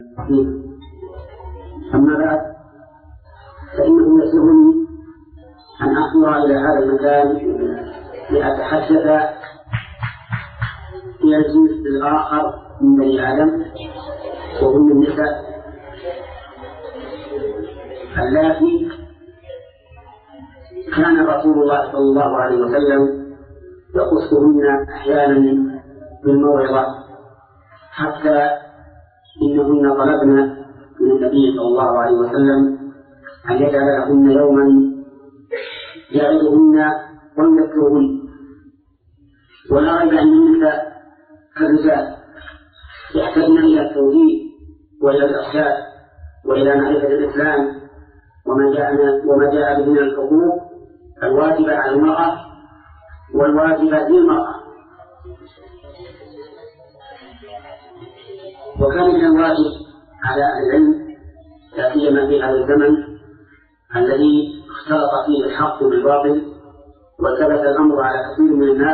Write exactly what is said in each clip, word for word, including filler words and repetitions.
أما بعد فإنه يسرني أن أحضر إلى هذا المكان لأتحدث إلى الجنس الآخر من بني آدم وهم النساء اللاتي كان رسول الله صلى الله عليه وسلم يقصهن أحيانا بالموعظة، حتى إنهن طلبن من النبي صلى الله عليه وسلم أن يجعل لهن يوما يعظهن ويذكرهن. ولا ريب أن النساء كالرجال يحتاجن إلى التوجيه وإلى الإرشاد وإلى معرفة الإسلام وما جاء وما جاء به من الحقوق الواجبة على المرأة والواجبة للمرأة. وكان من الواجب على العلم لا سيما في هذا الزمن الذي اختلط فيه الحق بالباطل وثبت الأمر على كثير من الناس،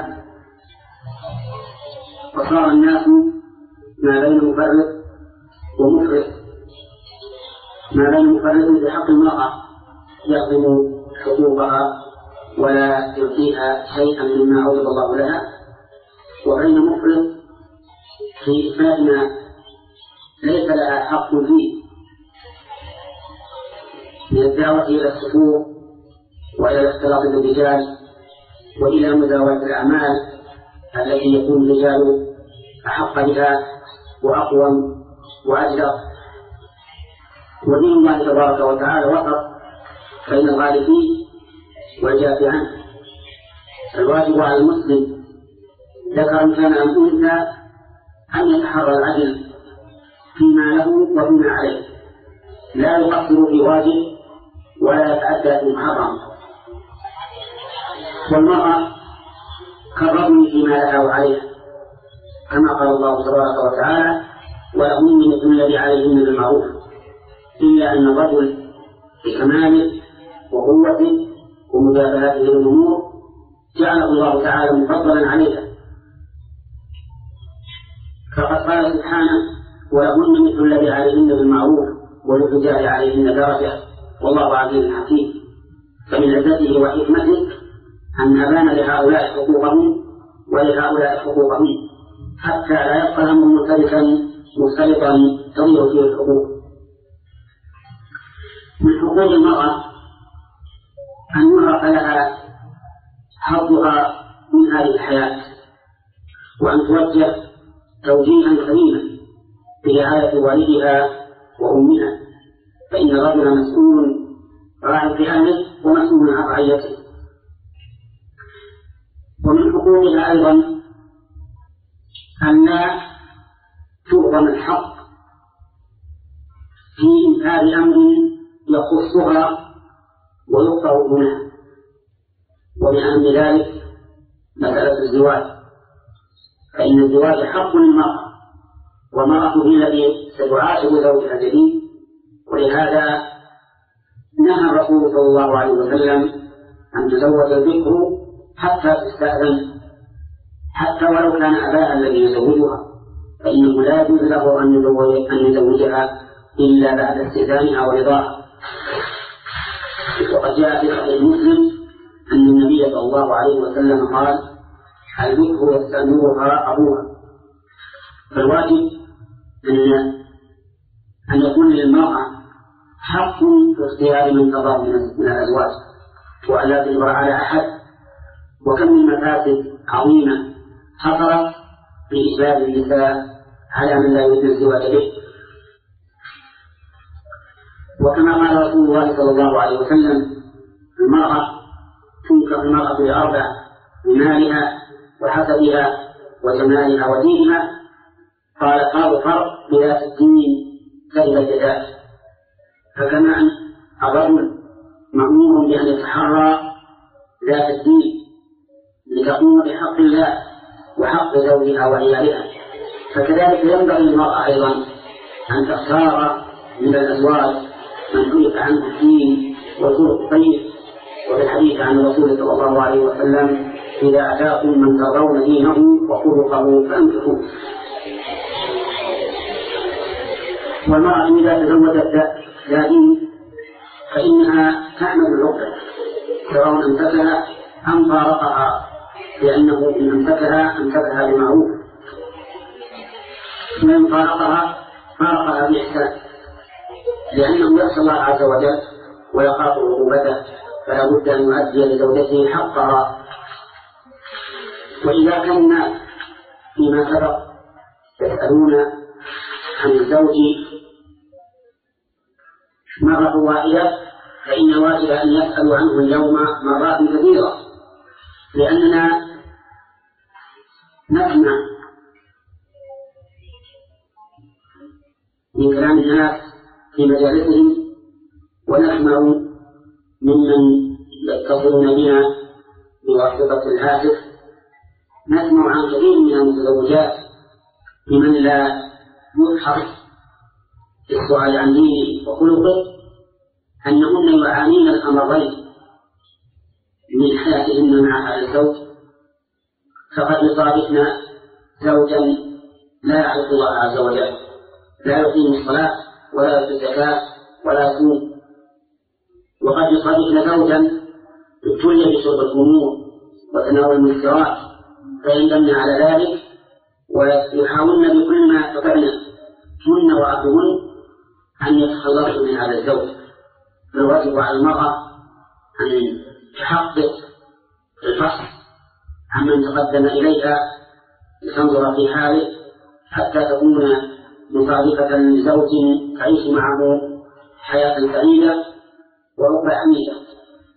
وصار الناس ما بين مفرط ومفرط، ما بين مفرط بحق المرأة يخدم حقوقها ولا يعطيها شيئا مما أوجب الله لها، وبين مفرط في إثبات ما ليس لها حق فيه من الدعوة إلى السفور وإلى الاختلاط بالرجال وإلى مزاولة الأعمال التي يكون الرجال أحق بها وأقوم وأجدر. ودين الله تبارك وتعالى وسط بين الغالبين والجاف عنه. الواجب على المسلم ذكر كان أم أنثى أن يتحرى العدل فيما له وفيما عليه، لا يقصر في واجب ولا يتعدى في محرم. والمرأة كالرجل فيما لها وعليها، كما قال الله تبارك وتعالى: ولهن مثل الذي عليهن بالمعروف، إلا أن الرجل بكماله وقوته ومجابهته للأمور جعله الله تعالى مفضلا عليها، فقد قال سبحانه: ولهن مثل الذي عليهن بالمعروف وللرجال عليهن درجة والله عزيز حكيم. فمن عزته وحكمته أن أبان لهؤلاء حقوقهم ولهؤلاء حقوقهم، حتى لا يبقى الأمر مختلفا مختلطا تضيع فيه الحقوق. من حقوق المرأة أن يعرف لها حظها من هذه الحياة، وأن توجه توجيها كريما برعاية والدها وأمها، فإن الرجل مسؤول راع في أهله ومسؤول عن رعيته. ومن حقوقها أيضا أن لا تؤظم الحق في إنكار أمر يخصها ويقطع منها. ومن أهم ذلك مسألة الزواج، فإن الزواج حق للمرأة، والمرأة هي التي ستعاشر زوجها الجديد، ولهذا نهى الرسول صلى الله عليه وسلم أن تزوج البكر حتى تستأذن، حتى ولو كان أباها الذي يزوجها، فإنه لا يجوز له أن يزوجها إلا بعد استئذانها ورضاها. وقد جاء في صحيح مسلم أن النبي صلى الله عليه وسلم قال: البكر يستأمرها أبوها. فالواجب أن أن يكون للمرأة حق في اختيار من ترضاه من الأزواج، وألا تجبر على أحد. وكم من مفاسد عظيمة حصلت بإجبار النساء على من لا يريد الزواج به. وكما قال رسول الله صلى الله عليه وسلم: المرأة تنكح المرأة لأربع: بمالها وحسبها وجمالها ودينها. قال: قال فرق بذات الدين كذب الجدال. فكما أن الرجل مأمور بأن يتحرى ذات الدين لتقوم بحق الله وحق زوجها وعيالها، فكذلك ينبغي للمرأة أيضا أن تختار من الأزواج من خلق عنه الدين والخلق الطيب. وفي الحديث عن الرسول صلى الله عليه وسلم: إذا أتاكم من ترضون دينه وخلقه فأنكحوه. والمرأة إذا تزوجت دائم فإنها تعمل العقدة سواء أمسكها أم فارقها، لأنه إن أمسكها أمسكها بمعروف، وإن فارقها فارقها بإحسان، لأنه يخشى الله عز وجل ويخاف عقوبته، فلا بد أن يؤدي لزوجته حقها. وإذا كان الناس فيما سبق يسألون عن الزوج مرة واحدة، فإن واجب أن يسألوا عنه اليوم مرات كثيرة، لأننا نسمع من كلام الناس في مجالسهم، ونسمع ممن يتصلون بنا بواسطة الهاتف، نسمع عن كثير من المتزوجات لمن لا يحرص في السؤال عن دينه وخلقه أنهن يعانين الأمرين من حياتهن مع هذا الزوج، فقد يصادفن زوجا لا يعرف الله عز وجل، لا يقيم الصلاة ولا يؤتي الزكاة ولا يصوم، وقد يصادفن زوجا ابتلي بشرب الخمور وتناول المسكرات فيندمن على ذلك ويحاولن بكل ما يستطعن هن وأهلهن أن يتخلصوا من هذا الزوج. فالواجب على المرأة أن تحقق الفحص عمن تقدم إليها لتنظر في حاله حتى تكون مصادفة لزوج تعيش معه حياة سعيدة ورب حميدة.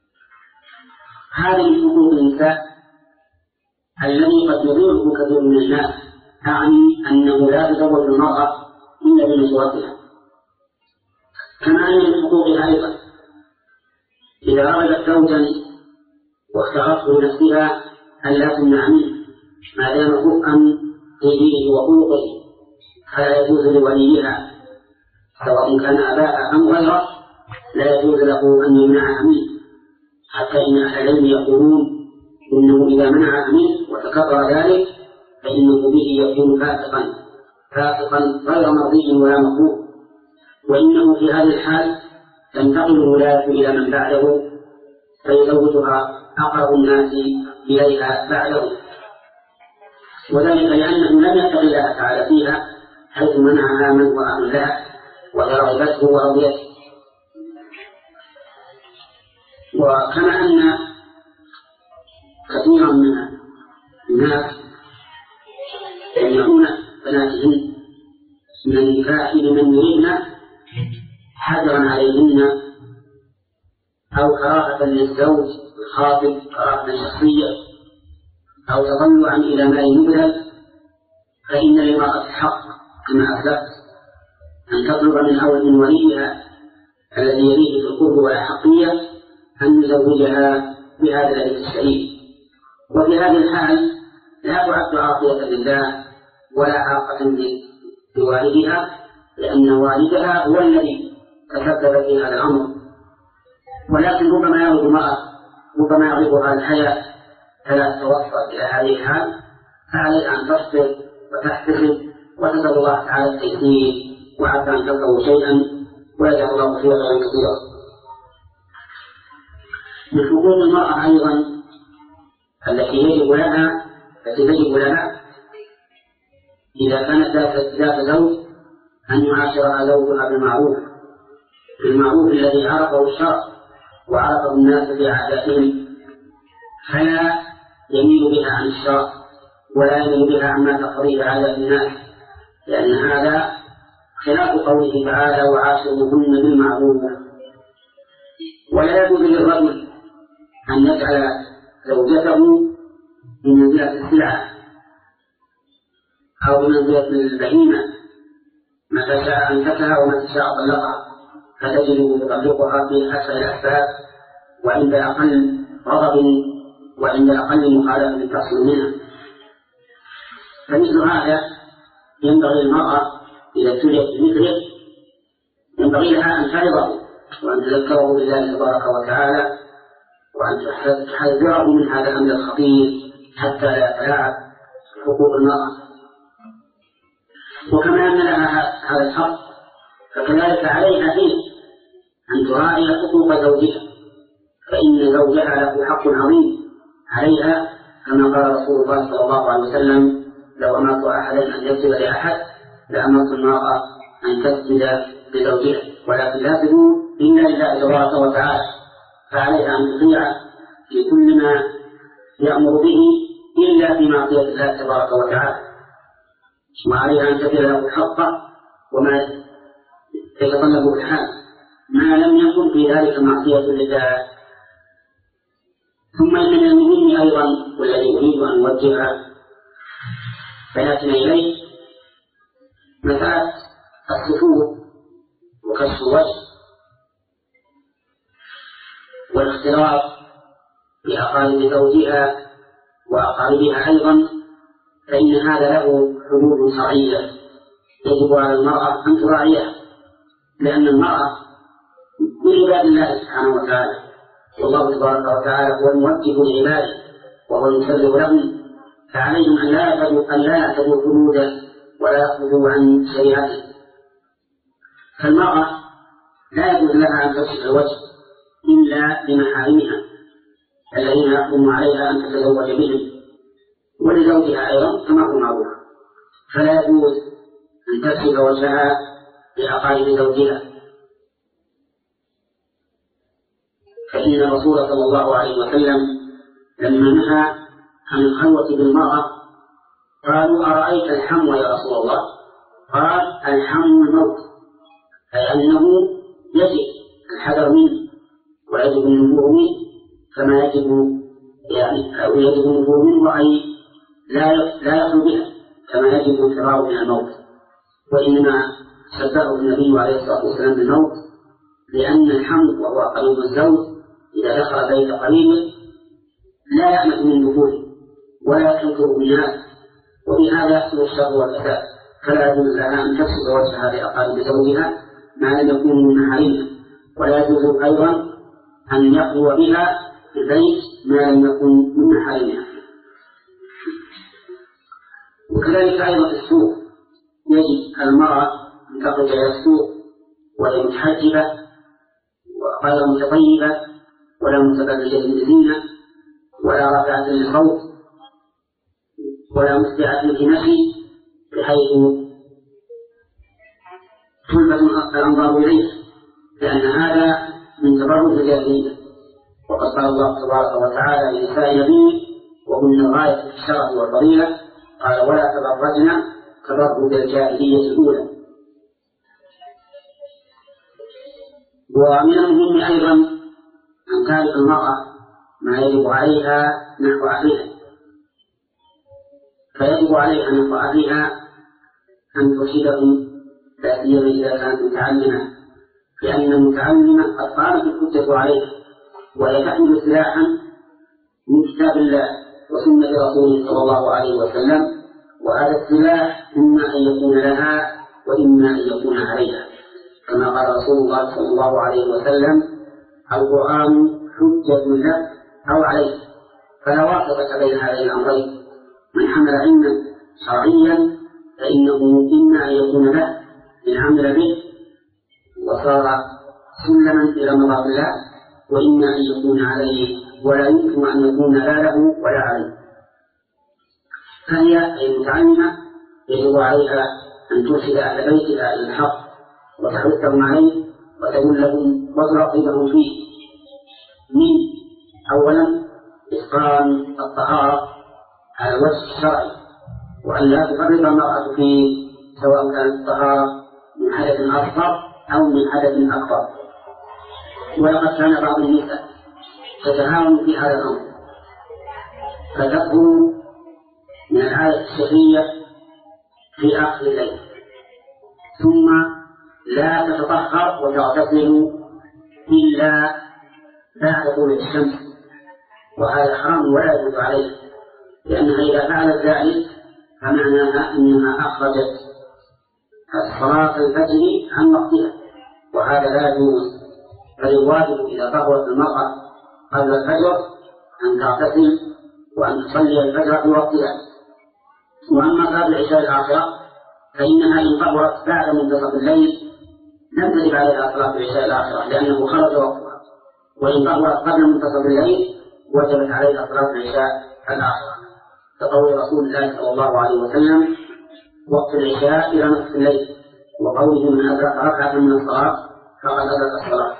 هذه حقوق النساء الذي قد يضيعه كثير من الناس، أعني أنه لا تزوج المرأة إلا بنصرتها. كما أن من حقوقها أيضا إذا أرادت زوجا واختارته لنفسها أن لا تمنع منه ما دام كفءا في دينه وخلقه، فلا يجوز لوليها سواء كان أباها أم غيره لا يجوز له أن يمنعها منه، حتى إن أهل العلم يقولون إنه إذا منعها منه وتكرر ذلك فإنه به يكون فاسقا فاسقا غير مرضي ولا مقبول، وإنه في هذه الحال تنتقل الولاية إلى من بعده فيزوجها أقرب الناس إليها بعده، وذلك لأنه لم يتق الله تعالى فيها حيث منعها من هو أهل لها ورغبته ورضيته. وكما أن كثيرا من الناس يمنعون بناتهن من النكاح لمن يريدن حذرا عليهن أو كراهة للزوج الخاطب كراهة شخصية أو تطلعا إلى ما يبذل، فإن للمرأة حق كما أسلفت أن تطلب من أول من وليها الذي يليه في القرب والأحقية أن يزوجها بهذا الذي الشريف. وفي هذه الحال لا تعد عاصية لله ولا عاقة بوالدها، لأن والدها هو الذي تسبب في هذا الأمر، ولكن ربما يغضب المرأة ربما يغضبها الحياة فلا تتوصل إلى هذه الحال، فعليها أن تصبر وتحتسب وتسأل الله تعالى التيسير، وعسى أن تلقوا شيئا ويجعل الله خيرا كثيرا. من حقوق المرأة أيضا التي يجب لها التي تجب لها إذا كانت ذات زوج أن يعاشرها زوجها بالمعروف بالمعروف الذي عرفه الشرع وعرفه الناس في عاداتهم، فلا يميل بها عن الشرع ولا يميل بها عما تقتضيه عادات الناس، لأن هذا خلاف قوله تعالى وعاشروهن بالمعروف. ولا يجوز للرجل أن يجعل زوجته بمنزلة السلعة أو بمنزلة البهيمة، متى شاء أمسكها ومتى شاء طلقها، فتجده يطلقها في أسفل الأسباب وعند أقل غضب وعند أقل مخالفة تصل منها. فمثل هذا ينبغي المرأة إذا ابتليت بمثله ينبغي لها أن تعظه وأن تذكره بالله تبارك وتعالى وأن تحذره من هذا الأمر الخطير حتى لا يتلاعب حقوق المرأة. وكما أن لها هذا الحق فكذلك عليها هي أن تراعي حقوق زوجها، فإن زوجها له حق عظيم عليها، كما قال رسول الله صلى الله عليه وسلم: لو أمرت أحدا أن يسجد لأحد لأمرت المرأة أن تسجد لزوجها، ولكن لا تسجد إلا لله تبارك وتعالى، فعليها أن تطيع في كل ما يأمر به إلا في معصية الله تبارك وتعالى، وعليها أن تبذل له حقه وما يتطلبه الحال ما لم يكن في ذلك معصية لله. ثم إن من المهم أيضا والذي أريد أن أوجه بياتنا إليه مسألة السفور وكشف الوجه والاختلاط بأقارب زوجها وأقاربها أيضا، فإن هذا له حدود شرعية يجب على المرأة أن تراعيها، لأن المرأة من عباد الله سبحانه وتعالى، والله تبارك وتعالى هو الموجه لعباده وهو المسلم لهم، فعليهم أن لا يعتدوا أن لا يعتدوا حدوده ولا يخرجوا عن شريعته. فالمرأة لا يجوز لها أن تكشف الوجه إلا لمحارمها الذين يحرم عليها أن تتزوج بهم، ولزوجها أيضا كما هو معروف، فلا يجوز أن تكشف وجهها لأقارب زوجها، فإن الرسول صلى الله عليه وسلم لما نهى عن الخلوة بالمرأة قالوا: أرأيت الحمو يا رسول الله؟ قال: الحمو الموت، أي أنه يجب الحذر منه ويجب النفور منه كما يجب يعني أو يجب النفور منه، أي لا لا يخلو بها كما يجب الفرار من الموت. وإنما شبهه النبي عليه الصلاة والسلام بالموت، لأن الحمو وهو قريب الزوج إذا دخل بيت قريبه لا يأمن من دخوله ولا ينكر بالناس، وبهذا يحصل الشر والفساد، فلا يجوز لها أن تكشف وجهها لأقارب زوجها ما لم يكون من محارمها، ولا يجوز أيضا أن يخلو بها في البيت ما لم يكن من محارمها. وكذلك أيضا في السوق يجب المرأة أن تخرج إلى السوق وهي متحجبة وغير متطيبة ولا متبرجة بالزينة ولا رافعة للصوت ولا مسرعة في مشي بحيث تلفت الأنظار إليه، لأن هذا من تبرج الجاهلية، وقد قال الله تبارك وتعالى لنساء نبيه وهن غاية الشرف والفضيلة: قال: ولا تبرجن تبرج الجاهلية الأولى. ومن المهم أيضا أن تعرف المرأة ما يجب عليها نحو أهلها، فيجب عليها نحو أهلها أن ترشدهم، لا سيما إذا كانت متعلمة، لأن المتعلمة قد قامت الحجة عليها وهي تحمل سلاحا من كتاب الله وسنة رسوله صلى الله عليه وسلم، وهذا السلاح إما أن يكون لها وإما أن يكون عليها، كما قال رسول الله صلى الله عليه وسلم: القرآن حجة لك أو عليك، فلا واسطة بين هذين الأمرين. من حمل علما شرعيا فإنه إما أن يكون له من عمل به وصار سلما إلى مرض الله، وإما أن يكون عليه ولا يمكن أن يكون لا له ولا عليه. فهي أي متعلمة يجب عليها أن ترشد أهل بيتها إلى الحق وتحثهم عليه وتقول لهم وترغبهم فيه، من أولا إتقان الطهارة على الوجه الشرعي، وأن لا تفرط المرأة فيه سواء كانت الطهارة من حدث أصغر أو من حدث أكبر. ولقد كان بعض النساء تتهاون في هذا الأمر، فتخرج من العادة الشهرية في آخر الليل ثم لا تتطهر وتغتسل إلا بعد طلوع الشمس، وهذا حرام ولا يجوز عليه، لأنها إذا فعلت ذلك فمعناها أنها أخرجت صلاة الفجر عن وقتها، وهذا لا يجوز. فالواجب إذا طهرت المرأة قبل الفجر أن تغتسل وأن تصلي الفجر في وقتها. وأما قبل العشاء الآخرة فإنها إن طهرت بعد منتصف الليل عليها صلاة العشاء الآخرة لأنه خرج وقتها، وإن طهرت قبل منتصف الليل وجبت عليها صلاة العشاء الآخرة، كقول رسول الله صلى الله عليه وسلم: وقت العشاء إلى نصف الليل، وقوله: من أدرك ركعة من الصلاة فقد أدرك الصلاة.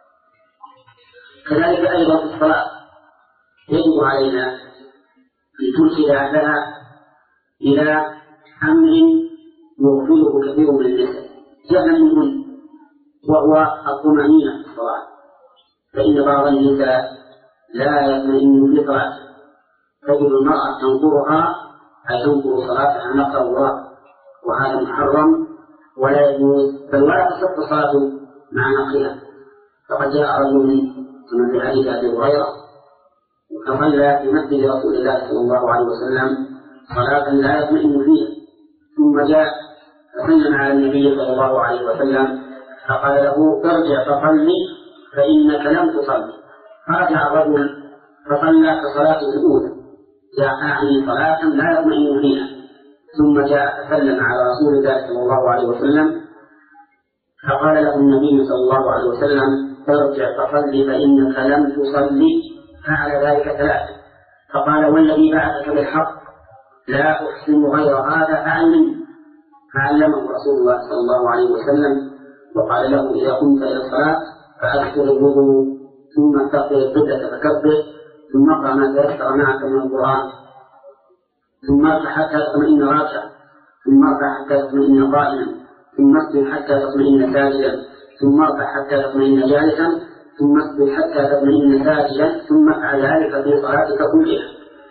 كذلك أيضا في الصلاة يجب علينا أن تنشد أهلها إلى أمر يغفله كثير من النساء جهلا منهن، وهو الطمأنينة في الصلاة، فإن بعض النساء لا يطمئن في صلاته، تجد المرأة تنظرها أي تنظر صلاتها نقر الله، وهذا محرم ولا يجوز، بل ولا تصح صلاة مع نقرها. فقد جاء رجل كما في حديث أبي هريرة فصلى في مسجد رسول الله صلى الله عليه وسلم صلاة لا يطمئن فيها، ثم جاء فسلم على النبي صلى الله عليه وسلم فقال له: ارجع فصلي فإنك لم تصلي. فرجع الرجل فصلى كصلاته الأولى، جاء أعني صلاة لا يطمئن فيها، ثم جاء فسلم على رسول الله صلى الله عليه وسلم فقال له النبي صلى الله عليه وسلم: ارجع فصلي فإنك لم تصلي. فعل ذلك ثلاثة، فقال: والذي بعثك بالحق لا أحسن غير هذا فعلمني. فعلمه رسول الله صلى الله عليه وسلم وقال له: إذا قمت إلى الصلاة فأكثر الوضوء، ثم استغفر القبلة فكبر، ثم اقرأ ما تيسر معك من القرآن، ثم اركع حتى تطمئن راكعا، ثم اركع حتى تطمئن قائما، ثم اسجد حتى تطمئن ساجدا، ثم اركع حتى تطمئن جالسا، ثم اسجد حتى تطمئن ساجدا، ثم افعل ذلك في صلاتك كلها.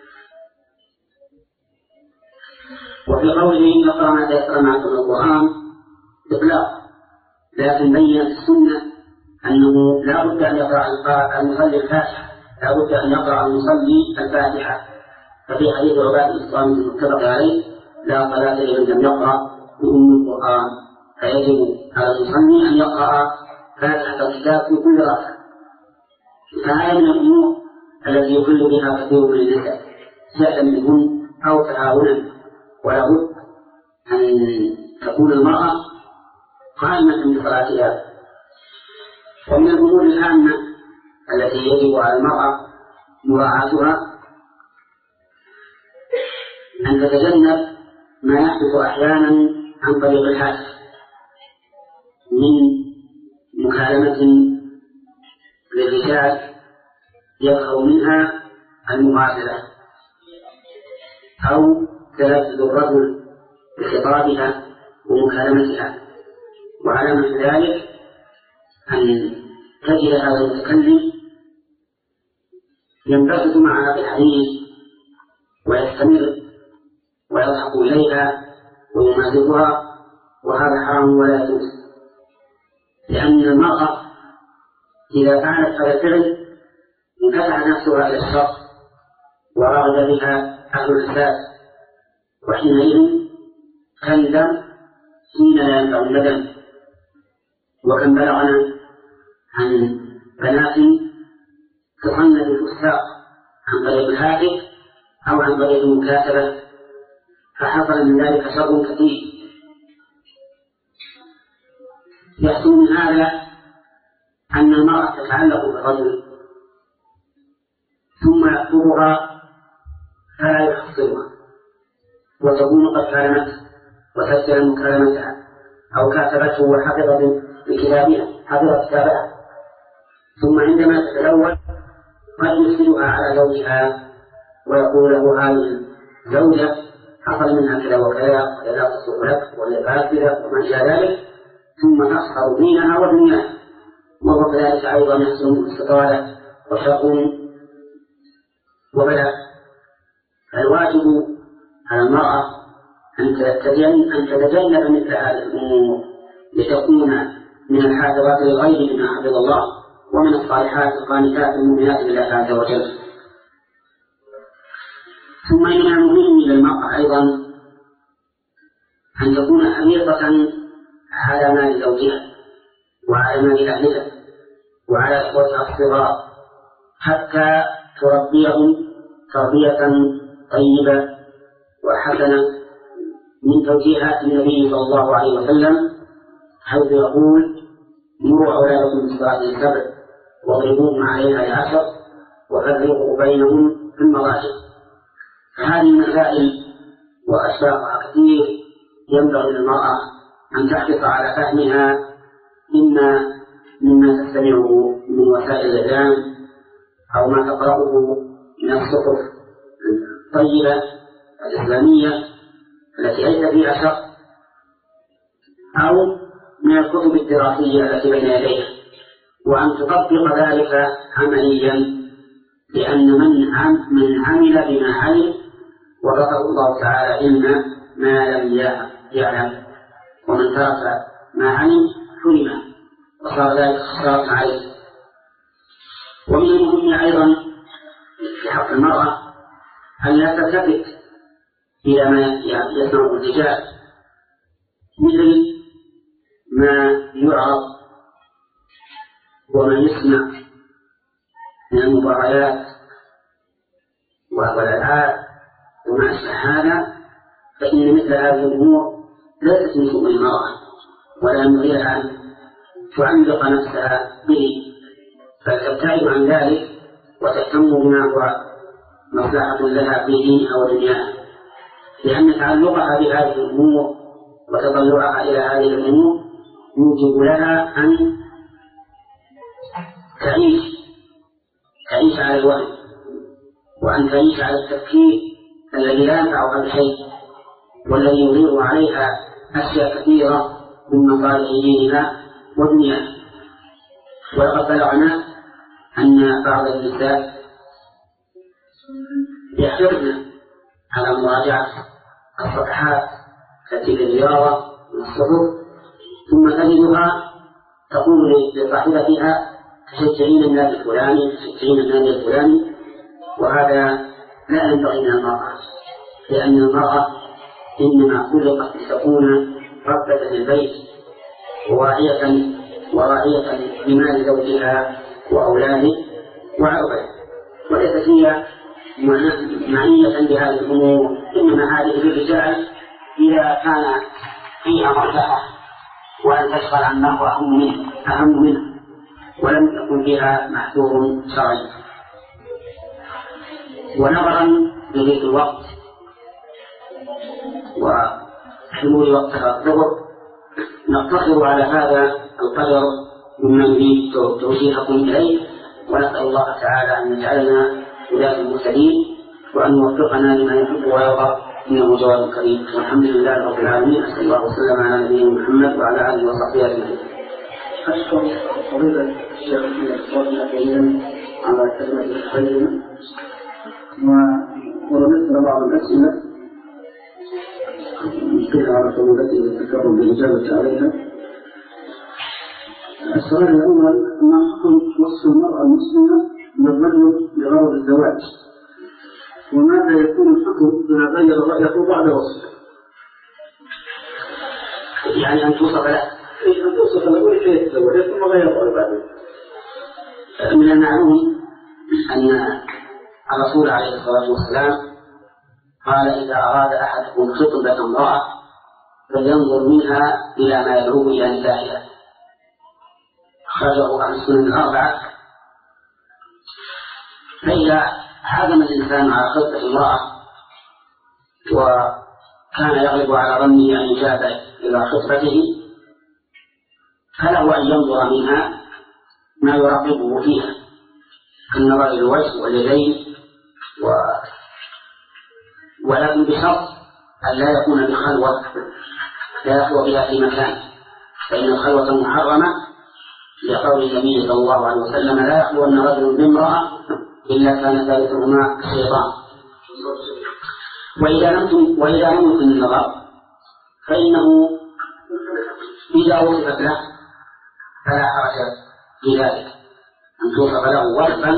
وفي قوله: اقرأ ما تيسر معك من القرآن إطلاق، لكن بين السنة أنه لا بد أن يقرأ المصلي الفاتحة، لا بد أن يقرأ المصلي الفاتحة. ففي حديث عبادة الصامت المتفق عليه: لا صلاة لمن لم يقرأ بأم القرآن. فيجب على المصلي أن يقرأ فاتحة الكتاب في كل ركعة. فهذا من الأمور التي يخل بها كثير من النساء جهلا منهن أو تهاونا، ولا بد أن تكون المرأة قائمة بصلاتها. ومن الأمور الهامة التي يجب على المرأة مراعاتها أن تتجنب ما يحدث أحيانا عن طريق الهاتف من مكالمة للرجال يظهر منها المغازلة، أو تلذذ الرجل بخطابها ومكالمتها. وعلامة ذلك أن تجد هذا المتكلم ينبسط معها في الحديث ويستمر ويضحك إليها ويمازحها، وهذا حرام ولا يجوز، لأن المرأة إذا فعلت هذا الفعل انفتح نفسها إلى الشر ورغب بها أهل الفساد، وحينئذ تندم حين لا ينفع الندم. وكم بلغنا عن بنات تصنف الفساق عن طريق الهاتف أو عن طريق المكاتبة، فحصل من ذلك شر كثير. يحصل من هذا أن المرأة تتعلق بالرجل ثم يخطبها فلا يحصلها، وتكون قد كلمته وسجل مكالمتها أو كاتبته وحفظ بكتابها حفظ كتابها، ثم عندما تتلون قد يرسلها على زوجها ويقول له: هذه زوجة حصل منها كذا وكذا ولا تصلح لك ولا فاسدة وما إلى ذلك، ثم تخسر دينها ودنياها. وهو كذلك أيضا يحصل منه استطالة وشر وبلاء. الواجب على المرأة أن تتجنب مثل هذه الأمور لتكون من الحافظات للغيب بما حفظ الله، ومن الصالحات القانتات المؤمنات لله عز وجل. ثم إن المهم للمرأة أيضا أن تكون حريصة على مال زوجها وعلى مال أهلها وعلى إخوتها الصغار، حتى تربيهم تربية طيبة وحسنة من توجيهات النبي صلى الله عليه وسلم، حيث يقول: مروا أولادكم بالصلاة السبع واضربوهم عليها العشر وفرقوا بينهم في المضاجع. فهذه المسائل وأشباهها كثير ينبغي للمرأة أن تحرص على فهمها إما مما تستمعه من وسائل الإعلام أو ما تقرأه من الصحف الطيبة الإسلامية التي ليس فيها شر أو من الكتب الدراسية التي بين يديها، وأن تطبق ذلك عمليا، لأن من من عمل بما علم ورزقه الله تعالى علما ما لم يعلم، ومن ترك ما علم حرم وصار ذلك خسارة عليه. ومن المهم أيضا في حق المرأة أن لا تلتفت إلى ما يصنع الرجال، مثل ما يعرض وما يسمع من المباريات والألعاب وما أشبه هذا، فإن مثل هذه الأمور ليست من شؤون المرأة، ولا ينبغي لها أن تعلق نفسها به، فتبتعد عن ذلك وتهتم بما هو مصلحة لها في دينها ودنياها، لأن تعلقها بهذه الأمور وتطلعها إلى هذه الأمور يوجب لها أن تعيش تعيش على الوهم، وأن تعيش على التفكير الذي لا ينفعها بشيء، والذي يضيع عليها أشياء كثيرة من مصالح دينها ودنياها. ولقد بلغنا أن بعض النساء يحرصن على مراجعة الصفحات التي للرياضة من الصحف، ثم تجدها تقول لصاحبتها تشجعين النادي الفلاني تشجعين النادي الفلاني، وهذا لا ينبغي من المرأة، لأن المرأة إنما خلقت لتكون ربة البيت وواعية وراعية لمال زوجها وأولاده وعرضه، وليست هي معنية بهذه الأمور، إنما هذه للرجال إذا كان فيها مرجحة وأن تشغل عن ما هو أهم منه أهم منه ولم يكن فيها محذور شرعي. ونظرا لضيق الوقت وحلول وقتها الظهر نقتصر على هذا القدر مما نريد توجيهكم إليه، ونسأل الله تعالى أن يجعلنا ولاة المرسلين وأن يوفقنا لما يحب ويرضى، إنه جواد كريم. والحمد لله رب العالمين، أسأل الله وسلم على نبينا محمد وعلى آله وصحبه أجمعين. أشكر فضيلة الشيخ محمد الطاهر على الكلمة القيمة، ورددت بعض الأسئلة فيها على صعوبته والتكرم بالإجابة عليها. السؤال الأول: ما حكم وصف المرأة المسلمة للرجل لغرض الزواج؟ وماذا يكون الحكم إذا غير رأيه بعد وصفه؟ يعني أن توصف له أن توصف له كيف يتزوج ثم غير رأيه بعد. من المعلوم أن الرسول عليه الصلاة والسلام قال: إذا أراد أحدكم خطبة امرأة فلينظر منها إلى ما يدعوه إلى نكاحها. أخرجه عن السنن الأربعة. فإذا عزم الإنسان على خطبة امرأة وكان يغلب على ظنه أن يجاب إلى خطبته، فله أن ينظر منها ما يرغبه فيها كالنظر إلى الوجه واليدين، و... ولكن بشرط أن لا يكون بخلوة لا يخلو بها في مكان، فإن الخلوة محرمة لقول النبي صلى الله عليه وسلم: لا يخلون رجل بامرأة إلا كان ثالثهما الشيطان. وإذا لم وإذا لم يمكن النظر فإنه إذا وصفت له فلا حرج في ذلك، أن توصف له وصفا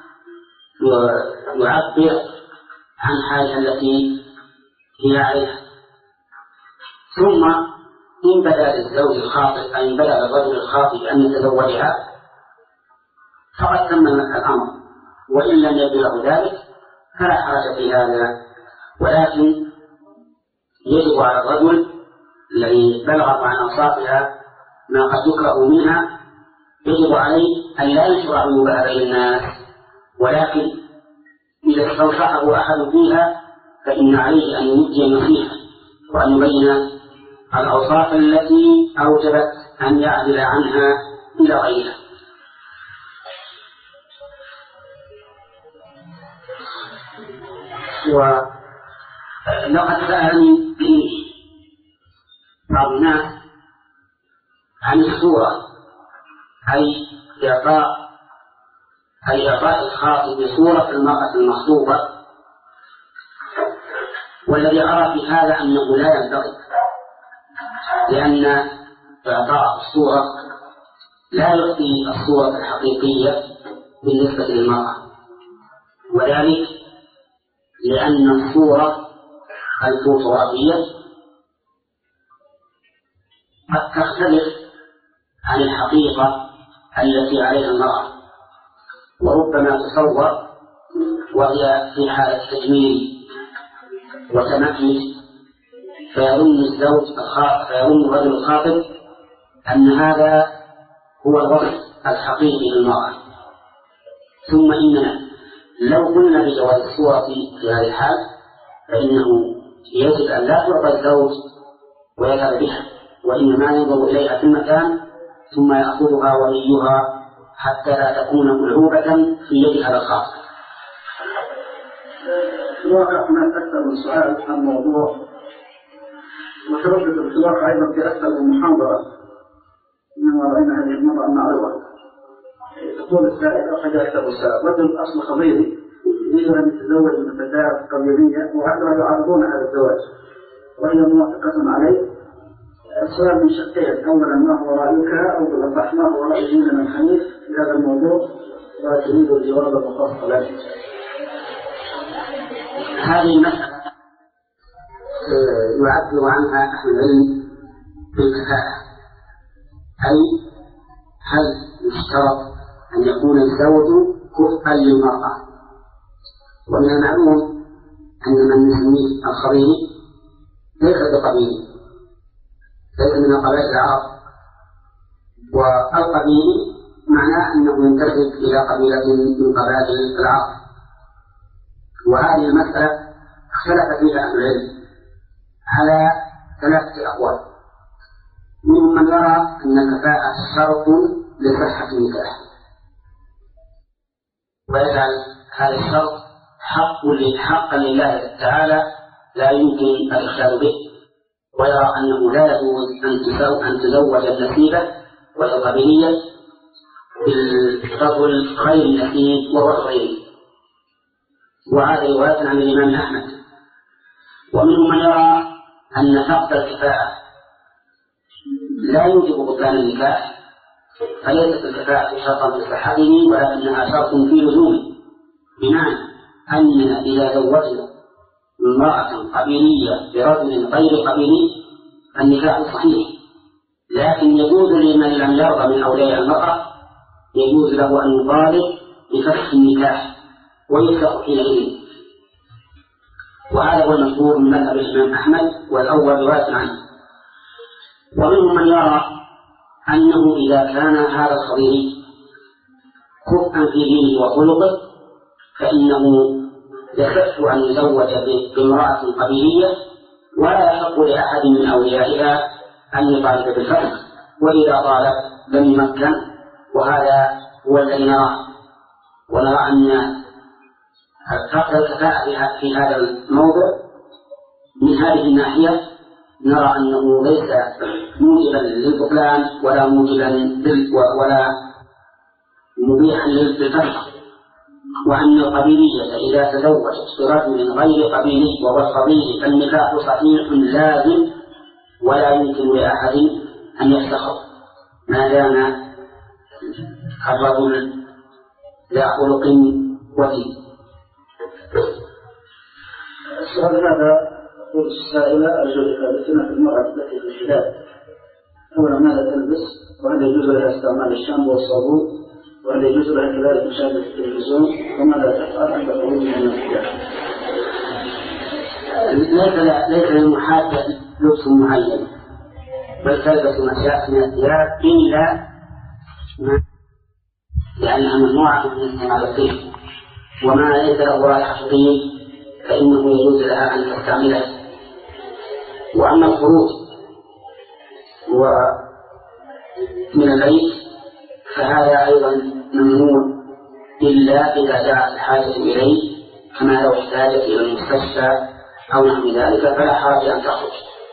يعبر عن حالها التي هي عليها. ثم إن بدا للزوج الخاطئ أن بدا للرجل الخاطئ أن يتزوجها فقد تم الأمر، وإن لم يبدو له ذلك فلا حرج في هذا، ولكن يجب على الرجل الذي بلغ عن أوصافها ما قد يكره منها يجب عليه أن لا ينشر عيوبها بين الناس، ولكن إذا استنصحه أحد فيها فإن عليه أن يؤتي النصيحة وأن يبين الأوصاف التي أوجبت أن يعدل عنها إلى غيرها. ولقد سألني بعض الناس عن الصورة، أي إعطاء أي إعطاء الخاطب بصورة المرأة المخطوبة، والذي أرى في هذا أنه لا ينبغي، لأن إعطاء الصورة لا يعطي الصورة الحقيقية بالنسبة للمرأة، وذلك لأن الصورة الفوتوغرافية قد تختلف عن الحقيقة التي عليها المرأة، وربما تصور وهي في حالة تجميل وتمكن، فيظن الزوج فيظن الرجل الخاطب أن هذا هو الوصف الحقيقي للمرأة. ثم إننا لو قلنا بجواز الصورة في هذه الحال فإنه يجب أن لا تعطى الزوج ويذهب بها، وإنما ينظر إليها في المكان ثم يأخذها وليها حتى لا تكون ملعوبة في يد هذا الخاطب. في الواقع هناك أكثر من سؤال عن الموضوع، وتردد في الواقع أيضا في أكثر من محاضرة إنما رأينا هذه المرة أن نعرضها. تقول السائل أو حاجة أكثر السائل: رجل أصل خضيري يريد أن يتزوج من فتاة قبيلية وأهلها يعرضون هذا الزواج وهي موافقة عليه. السؤال من شقين: أولا ما هو رأيك، أو بالأصح ما هو رأي ديننا الحنيف في هذا الموضوع، وتريد الجواب المخصص له. هذه المسألة يعبر عنها أهل العلم بالكفاءة، أي هل يشترط أن يكون الزوج كفءا للمرأة؟ ومن المعلوم أن من نسميه الخبيري ليس بقبيلي، ليس من قبائل العرب، والقبيلي معناه أنه ينتسب إلى قبيلة من قبائل العرب. وهذه المسألة اختلف فيها أهل العلم على ثلاثة أقوال. منهم من يرى أن الكفاءة شرط لصحة النكاح، ويجعل هذا الشرط حقا لله تعالى لا يمكن الإخلال به، ويرى أنه لا يجوز أن تزوج النسيبة والقبيلية بالرجل غير النسيب وهو الغير، وهذا رواية عن الإمام أحمد. ومنهم من يرى أن فقد الكفاءة لا يوجب بطلان النكاح، فليست الكفاءة شرطا في صحته ولكنها شرط في لزومه، بمعنى أننا إذا زوجنا امرأة قبيلية برجل غير قبيلي النكاح صحيح، لكن يجوز لمن لم يرضى من أولياء المرأة يجوز له أن يطالب بفسخ النكاح ويفسخ حينئذ. وهذا هو المشهور من مذهب الإمام أحمد، والأول رواية عنه. ومنهم من يرى أنه إذا كان هذا الخبير كفءا في دينه وخلقه فإنه يصح أن يزوج بامرأة قبيلية، ولا يحق لأحد من أوليائها أن يطالب بالفسخ، وإذا طالب لم يمكن. وهذا هو الذي نراه، ونرى أن فقد الكفاءة في هذا الموضع من هذه الناحية نرى أنه ليس موجبا للبطلان ولا موجبا ولا مبيحا للفسخ، وأن القبيلية إذا تزوجت برجل غير قبيلي وهو القبيلي فالنكاح صحيح لازم ولا يمكن لأحد أن يفسخه ما دام الرجل ذا خلق ودين. السؤال هذا يقول السائلة: أرجو إفادتنا في المرأة التي في الحلال، أولا ماذا تلبس؟ وهل يجوز لها استعمال الشامبو والصابون؟ وهل يجوز لها كذلك مشاهدة التلفزيون؟ وماذا تفعل عند خروج من الحجاب؟ ليس للمحادة لبس معين، بل تلبس أشياء من الثياب إلا لأنها ممنوعة من استعمال الطيب، وما ليس له رائحة طيب فإنه يجوز لها أن تستعمله. وأما الخروج من البيت فهذا أيضا ممنوع إلا إذا دعت الحاجة إليه، كما لو احتاجت إلى المستشفى أو نحو ذلك فلا حرج أن تخرج.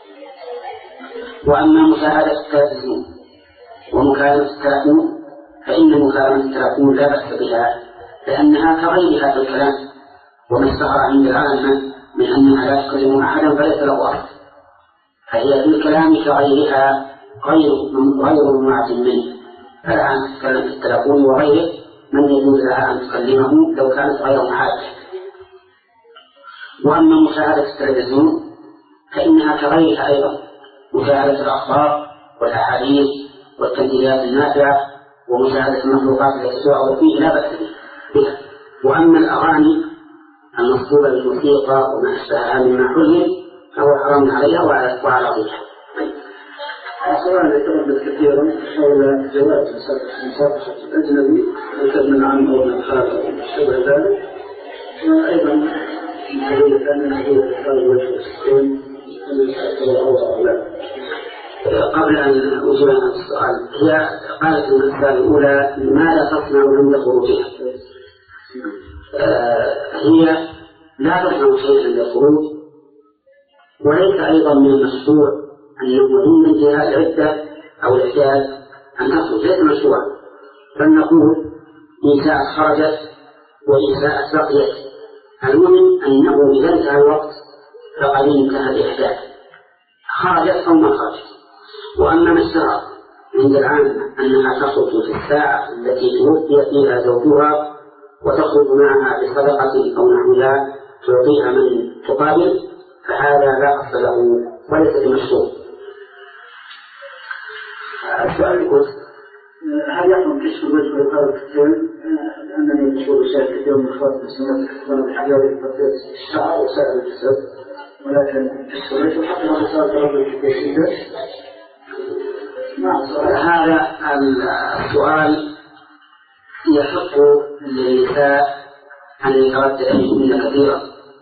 وأما مشاهدة التلفزيون ومكالمة التلفون فإن مكالمة التلفون لا بأس بها، لأنها كغيرها في الكلام، وما اشتهر عند العامة من أنها لا تكلم أحدا فليس له أصل، فهي في الكلام كغيرها غير غير ممنوعة منه، فلا أن تتكلم في التلفون وغيره من يجوز لها أن تكلمه لو كانت غير محاجة. وأما مشاهدة التلفزيون فإنها كغيرها أيضا، مشاهدة الأخبار والأحاديث والتنبيهات النافعة ومشاهدة المخلوقات التي تعرض فيه لا بأس بها. وأما الأغاني المصحوبة بالموسيقى وما أشبهها مما حرم فهو حرام عليها وعلى غيرها. السؤال يتردد كثيرا حول جواز مصافحة الأجنبي من العم أو من الخال أو ما شابه ذلك، وأيضا من قضية أننا هي الإخراج والتسكين أن يتأثر الأوضاع أو لا. قبل أن أجيب عن السؤال، هي قالت المسألة الأولى ماذا تصنع عند خروجها؟ آه هي لا تصنع شيئا عند الخروج، وليس أيضا من المشروع أنه من انتهاء العدة أو الإحداث أن تخرج، ليس مشروعا، بل نقول إن شاءت خرجت وإن شاءت بقيت، المهم أنه إذا انتهى الوقت فقد انتهى الإحداث، خرجت أو ما خرجت. وأما ما اشتهر عند العامة أنها تخرج في الساعة التي توفي فيها زوجها وتخرج معها بصدقة أو نحوها تعطيها من تقابل، فهذا لا أصل له وليس بمشروع. السؤال يقول هل يحرم كشف الوجه وإظهار الكتين؟ لأنني أشوف شيء كثير من إخوات المسلمين يكتبون بحاجات لتغطية الشعر وسائر الجسد، ولكن كشف الوجه حتى لو صار تردد الكتين. هذا السؤال يحق للنساء أن يتردد منهن كثيرا،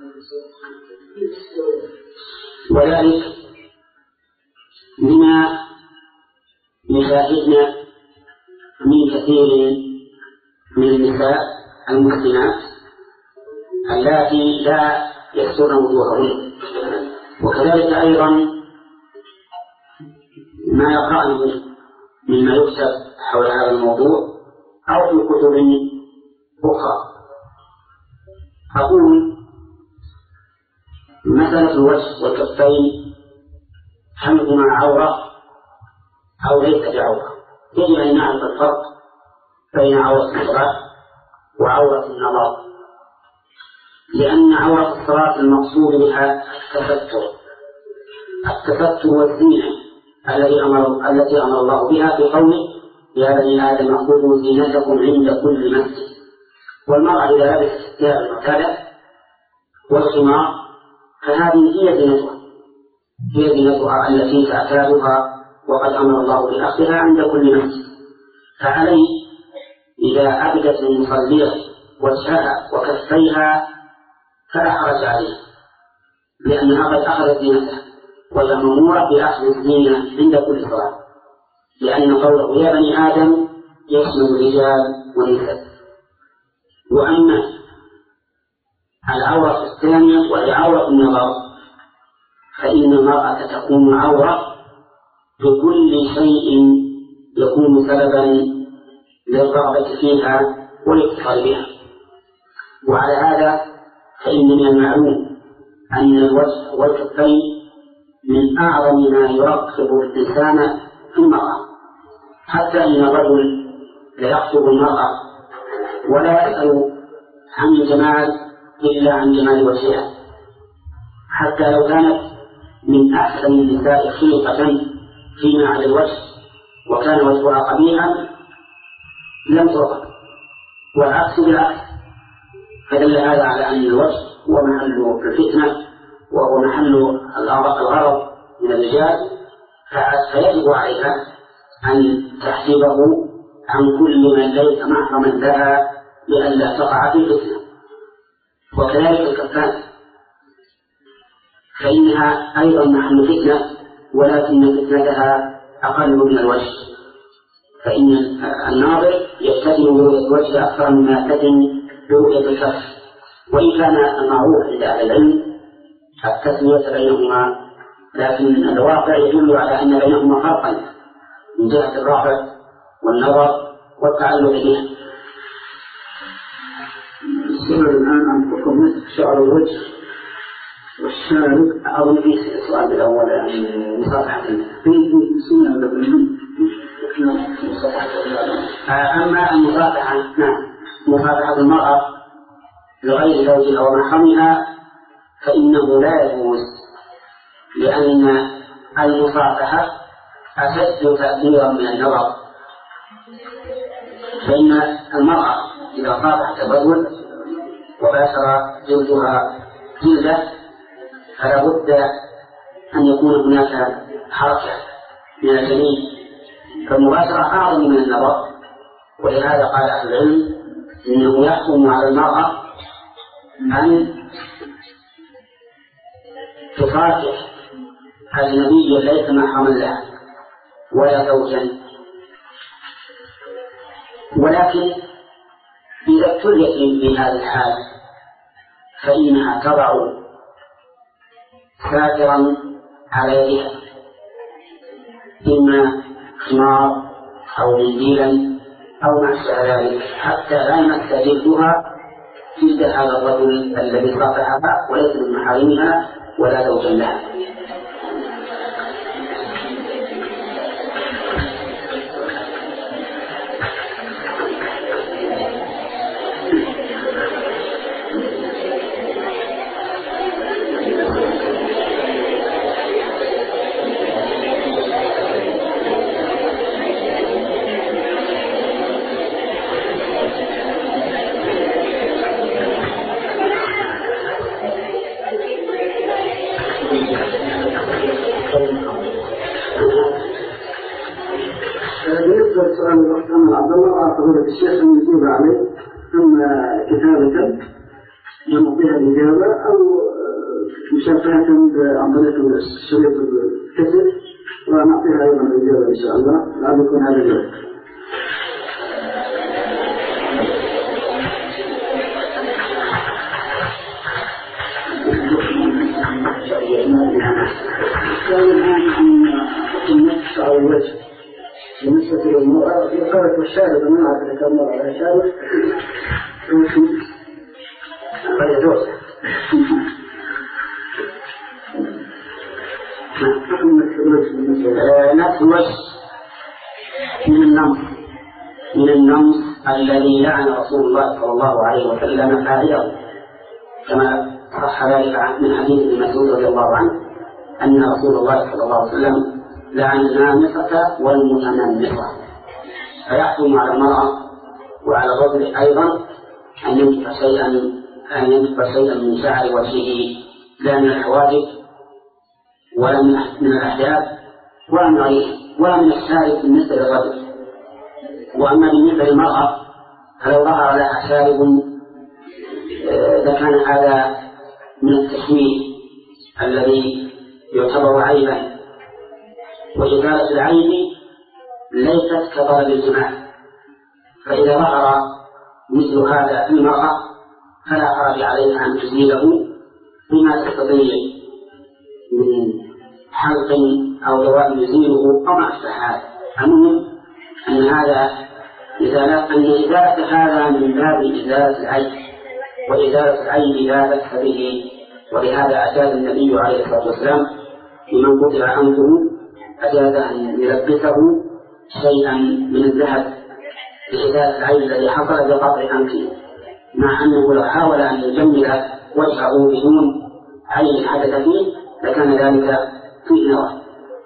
وذلك بما يشاهدنا من كثير من النساء المسلمات اللاتي لا يسترن وجوههن، وكذلك أيضا ما يقرأنه مما يكتب حول هذا الموضوع أو في كتب أخرى. أقول مسألة الوجه والكفين هل هما عورة أو ليس بعورة؟ يجب أن نعرف الفرق بين عورة الصلاة وعورة النظر، لأن عورة الصلاة المقصود بها التستر التستر والزينة الذي أمر التي أمر الله بها في قوله يا بني آدم خذوا زينتكم عند كل مسجد. والمرأة إذا لبست الثياب المعتادة والخمار فهذه هي زينتها هي زينتها التي تعتادها وقد أمر الله بأخذها عند كل مسجد. فعليه إذا أبدت المصلية وجهها وكفيها فلا حرج عليها، لأنها قد أخذت زينتها، وهي مأمورة بأخذ الزينة عند كل صلاة، لأن قوله يا بني آدم يشمل الرجال والنساء. وأما العورة الثانية وهي عورة النظر فإن المرأة تكون عورة بكل شيء يكون سببا للرغبة فيها والاتصال بها. وعلى هذا فإن من المعلوم أن الوجه والكفين من أعظم ما يرغب الإنسان في المرأة، حتى إن الرجل ليخطب المرأة ولا يسأل عن الجمال إلا عن جمال وجهها، حتى لو كانت من أحسن النساء خلقة فيما على الوجه وكان وجهها قبيحا لم ترغب، والعكس بالعكس. فدل هذا على أن الوجه هو محل الفتنة وهو محل الغرض من الرجال، فيجب عليها أن تحجبه عن كل من ليس محرما لها لئلا تقع في الفتنة. وكذلك الكفان فإنها أيضا محل فتنة، ولكن فتنتها أقل من الوجه، فإن الناظر يفتتن برؤية الوجه أكثر مما يفتتن برؤية الكف، وإن كان المعروف عند أهل العلم التسوية بينهما، لكن الواقع يدل على أن بينهما فرقا من جهة الراحة والنظر والتعلق به. السؤال الآن عن حكم شعر الوجه والشارب. أظن في سؤال بالأول يعني مصافحة في سنة لبنان. أما المصافحة، نعم، مصافحة المرأة لغير زوجها ومحرمها فإنه لا يجوز، لأن المصافحة أشد تأثيرا من النظر. فإن المرأة إذا صافحت الرجل وباشر جلدها جلده فلا بد أن يكون هناك حركة من الجنين، فالمباشرة أعظم من النظر. ولهذا قال أهل العلم إنه يحكم على المرأة أن تصافح أجنبيا ليس محرما لها ولا زوجا، ولكن إذا ابتليت في هذه الحال فإنها تضع ساترا على يدها، إما خمار أو منديلا أو ما أشبه ذلك، حتى لا يمس جلدها جلد هذا الرجل الذي صافحها وليس من محارمها ولا زوجا لها. بالنسبة لسؤال الأخت أم عبد الله أعتقد الشيخ أن يجيب عليه، أما كتابة يعطيها الإجابة أو مشافهة عن طريق الشريط الكتب ونعطيها أيضا الإجابة إن شاء الله. لا يكون هذا الجواب. السؤال الآن عن النفس على الوجه بالنسبة للمرأة في قالت والشارب ما أعرف إذا كان مرأة على شارب فليجوز. نفس الوجه من النمص من النمص الذي لعن رسول الله صلى الله عليه وسلم فاعله، كما صح ذلك من حديث ابن مسعود رضي الله عنه أن رسول الله صلى الله عليه وسلم لعن النامصة والمتنمصة. فيحكم على المرأة وعلى الرجل أيضا أن ينفق شيئا أن ينفق شيئا من شعر وجهه، لا من الحواجب ولا من الأحجاب ولا من غيره ولا من الشارب بالنسبة للرجل. وأما بالنسبة للمرأة فلو ظهر لها شارب لكان هذا من التشويه الذي يعتبر عيبا، وإزالة العيب ليست كطلب الجماع، فإذا ظهر مثل هذا في المرأة فلا حرج عليها أن تزيله بما تستطيع من حلق أو دواء يزيله أو ما أشبه هذا. المهم أن هذا إزالة أن إزالة هذا من باب إزالة العيب، وإزالة العيب لا بأس به، ولهذا أجاز النبي عليه الصلاة والسلام لمن قطع أنفه أجاز أن يلبسه شيئا من الذهب لإزالة العيب الذي حصل بقطع أنفه، مع أنه لو حاول أن يجمل وجهه بدون عيب حدث فيه لكان ذلك فيه نوع.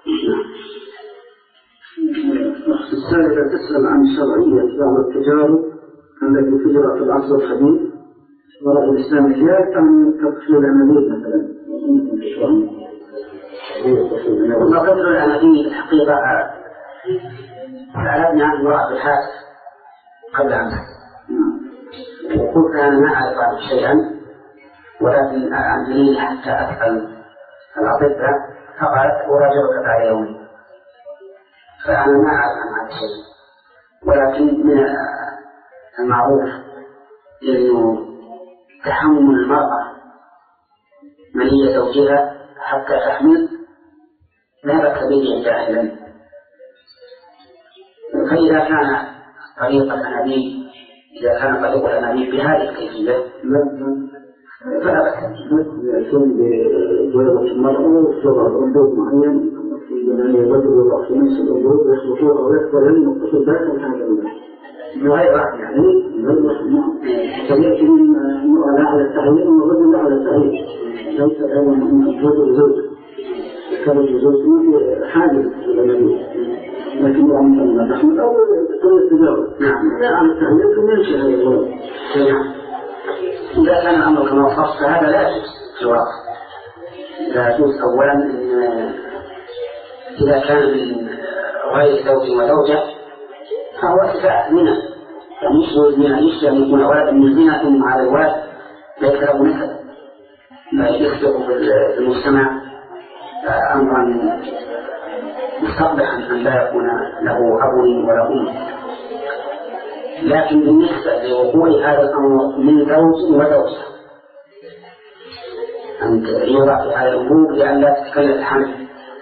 السائلة تسأل عن شرعية بعض التجارب التي تجرى في العصر الحديث ورأي الإسلام فيها عن تقتل الأنابيب مثلا. وقتل الأنابيب الحقيقة سألتنا عن امرأة الحاسة قبل أمس. وقلت أنا ما أعرف شيئا ولكن أريد حتى أسأل الأطباء، فقالت أراجعك بعد يوم. فأنا ما أعرف عن هذا الشيء، ولكن من المعروف أنه تحمل المرأة منية زوجها حتى تحمل لا بأس به عند أهل العلم. فإذا كان طريق الأنابيب إذا كان طريق الأنابيب بهذه الكيفية فلا بأس به. يكون بجواب المرأة وصغر أنبوب معين يعني يبدو الرأس نفس الأنبوب ويخلطوها ويكبر المتصل داخل هذا الماء بغير يعني غير فليأتي من المرأة لا على التعيين والرجل لا على التعيين، ليس أيضا من الرجل زوج كرجل زوج حاجة للأنابيب، لكن مثلا تحمل أو طريقة تجاوز نعم لا على التعيين ثم يمشي هذا الغرض. نعم. إذا كان الأمر كما وصفت فهذا لا يجوز في الواقع. لا يجوز أولا إن إذا كان من غير زوج وزوجة فهو إساءة زنا، يعني يشبه الزنا، يشبه أن يكون ولد من زنا ثم هذا الولد ليس له نسب، يصبح في المجتمع أمرا مستقبحا أن لا يكون له أب ولا أم. لكن بالنسبة لوقوع هذا الأمر من زوج وزوجة أن يوضع في هذا الأنبوب لأن لا تتكلف الحمل،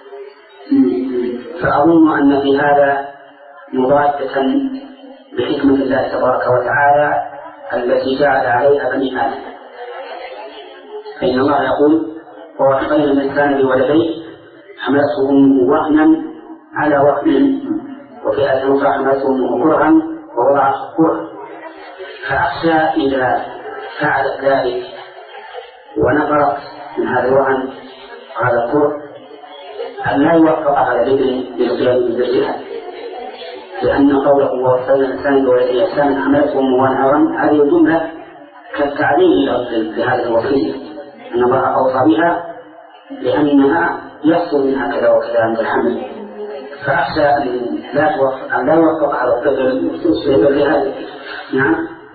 فأظن أن في هذا مضادة بحكمة الله تبارك وتعالى التي جعل عليها بني آدم. فإن الله يقول ووصينا الإنسان بولديه حملته أمه وهنا على وهن، وفي آية أخرى حملته أمه كرها ووضعته كرها. فأخشى إذا فعلت ذلك ونفرت من هذا الوهن وهذا الكره أن لا يوفق على الابن بالقيام ببرها، لأن قوله ووصينا الإنسان بولديه إحسانا حملته أمه وهنا هذه الجملة كالتعليم لهذه الوصية أن الله أوصى بها لأنها يحصل منها كذا وكذا عند الحمل، فأخشى أن لا يوفق أن لا يوفق على الطفل بهذا. نعم.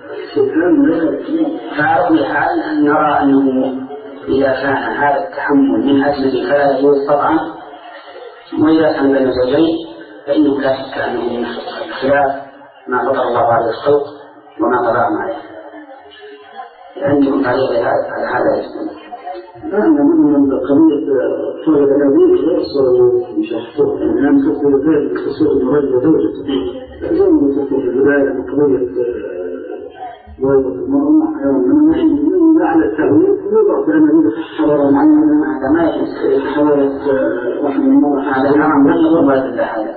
فعلى كل حال نرى أنه إذا كان هذا التحمل من أجله فلا يجوز طبعا، وإذا كان بين زوجين فإنه لا شك أنه خلاف ما فطر الله عليه الخلق وما قضاهم عليه. عندهم تعليق على هذا الاسم. نعم، من قضية طول الأنابيب ليس مشاهدون، يعني أنا مكتب ذلك خصوص المرجع زوجته زي ما مكتب في البداية من قضية والدة المرأة حيوان من أعلى التعويض يوضع في الأنابيب حرارة معينة، هذا ما يحس حرارة رحم المرأة، هذا نعم من يضبط هذا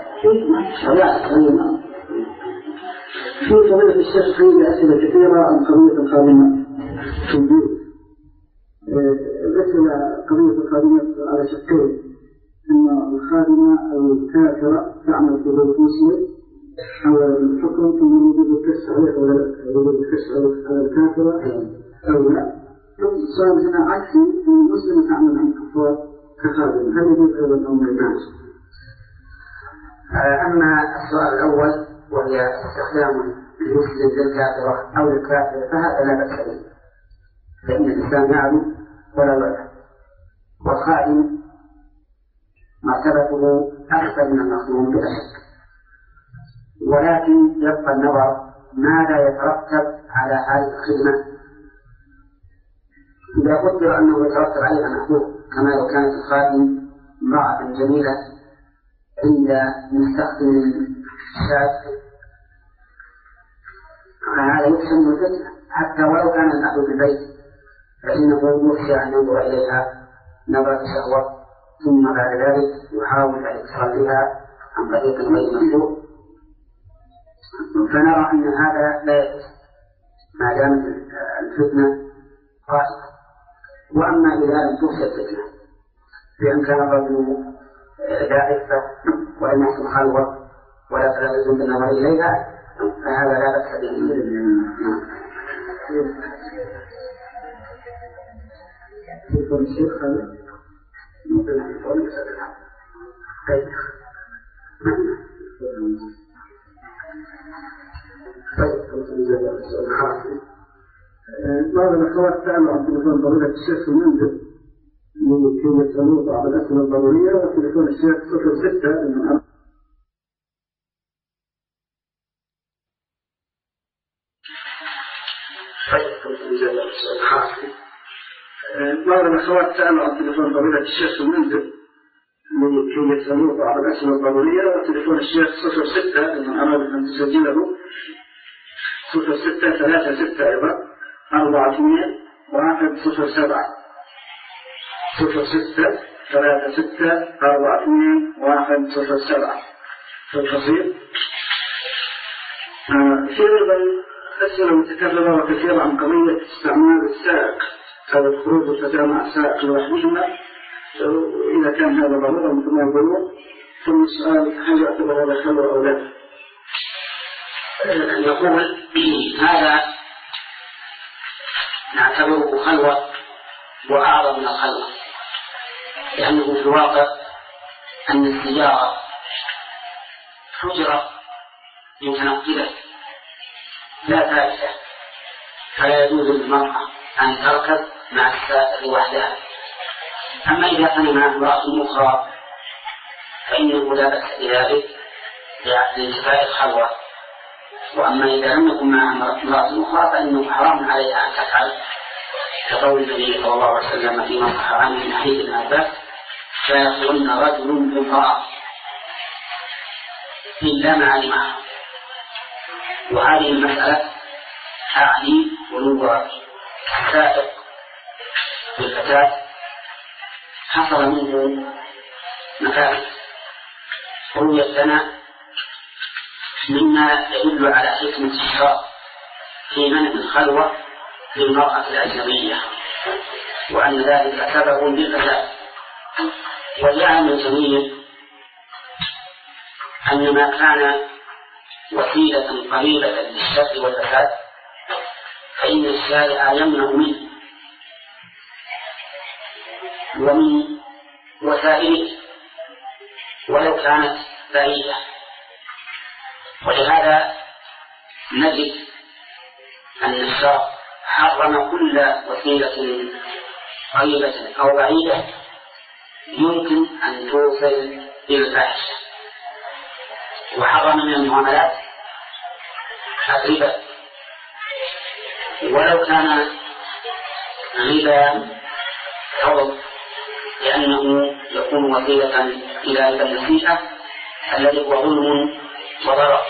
في قضية الشيخ فيه أسئلة كثيرة عن قضية الخادمة في البيت. الأسئلة قضية الخادمة على شقين، أن الخادمة أو الكافرة تعمل في بيت مسلم أو الحكم ثم يجب الكسر عليه ولا يجب الكسر على الكافرة أو لا. السؤال هنا عكسي، أن المسلمة تعمل عن كفار كخادمة، هل يجب أيضا أو ما يجوز؟ أما السؤال الأول وهي استخدام المسلم للكافرة أو الكافر فهذا لا بأس به، فإن الإسلام يعلم ولا يعلم، والخادم مرتبته أكثر من المخدوم بلا شك، ولكن يبقى النظر ماذا يترتب على هذه الخدمة. إذا قدر أنه يترتب عليها محبوب كما لو كانت الخادم امرأة جميلة عند مستخدم الشاذ، هذا يحسن الفتنة حتى ولو كان الأهل في البيت، فإنه يخشى أن ينظر إليها نظرة شهوة ثم بعد ذلك يحاول الاتصال بها عن طريق غير مشروع. فنرى أن هذا لا يجوز ما دامت الفتنة قائمة. وأما إذا لم تخشى الفتنة بأن كان الرجل لا عفة ولم يحسن خلوة ولا تلبس بالنظر إليها فهذا لا بأس به. كيف الشيخ هذا؟ طيب. بعض الأخوات سألوا عن تليفون ضرورة الشيخ في المنزل لكي يسألوه بعض الأسئلة الضرورية، وتليفون الشيخ صفر ستة بعض الأخوات سألوا عن تليفون ضرورة الشيخ في المنزل لكي يسألوه بعض الأسئلة الضرورية، وتليفون الشيخ صفر ستة لمن أراد أن تسجله صفر ستة ثلاثة ستة أيضا أربعة اثنين واحد صفر سبعة صفر ستة ثلاثة ستة أربعة اثنين واحد صفر سبعة في القصير. في أيضا أسئلة متكررة وكثيرة عن قضية استعمال السائق أو الخروج والفتاة مع السائق لوحدهما إذا كان هذا ضرورة مثل ما يقولون. ثم السؤال هل يعتبر هذا خلوة أو لا؟ يقول هذا نعتبره خلوة وأعظم من الخلوة، لأنه في الواقع أن السيارة حجرة متنقلة لا ثابتة، فلا يجوز للمرأة أن تركب مع السائق وحدها. أما إذا كان معه امرأة أخرى فإنه لا بأس بذلك لانتفاء الخلوة. وأما إذا لم يكن معها امرأة أخرى فإنه حرام عليها أن تفعل، كقول النبي صلى الله عليه وسلم فيما صح عنه من حديث ابن عباس: لا يخلون رجل بامرأة إلا مع جماعة. وهذه المسألة أعني ولو السائق بالفتاة حصل منه مفاسد رويت لنا مما يدل على حكمة الشرع في منع الخلوة للمرأة الأجنبية، وأن ذلك سبب للفساد. واليعلم الجميع أن ما كان وسيلة قريبة للشر والفساد فإن الشارع يمنع منه ومن وسائله ولو كانت بعيدة. ولهذا نجد أن الشرع حرم كل وسيلة قريبة أو بعيدة يمكن أن توصل إلى الفاحشة، وحرم من المعاملات الربا ولو كان ربا حرم، لأنه يكون وسيلة إلى ربا النصيحة الذي هو ظلم وضرر.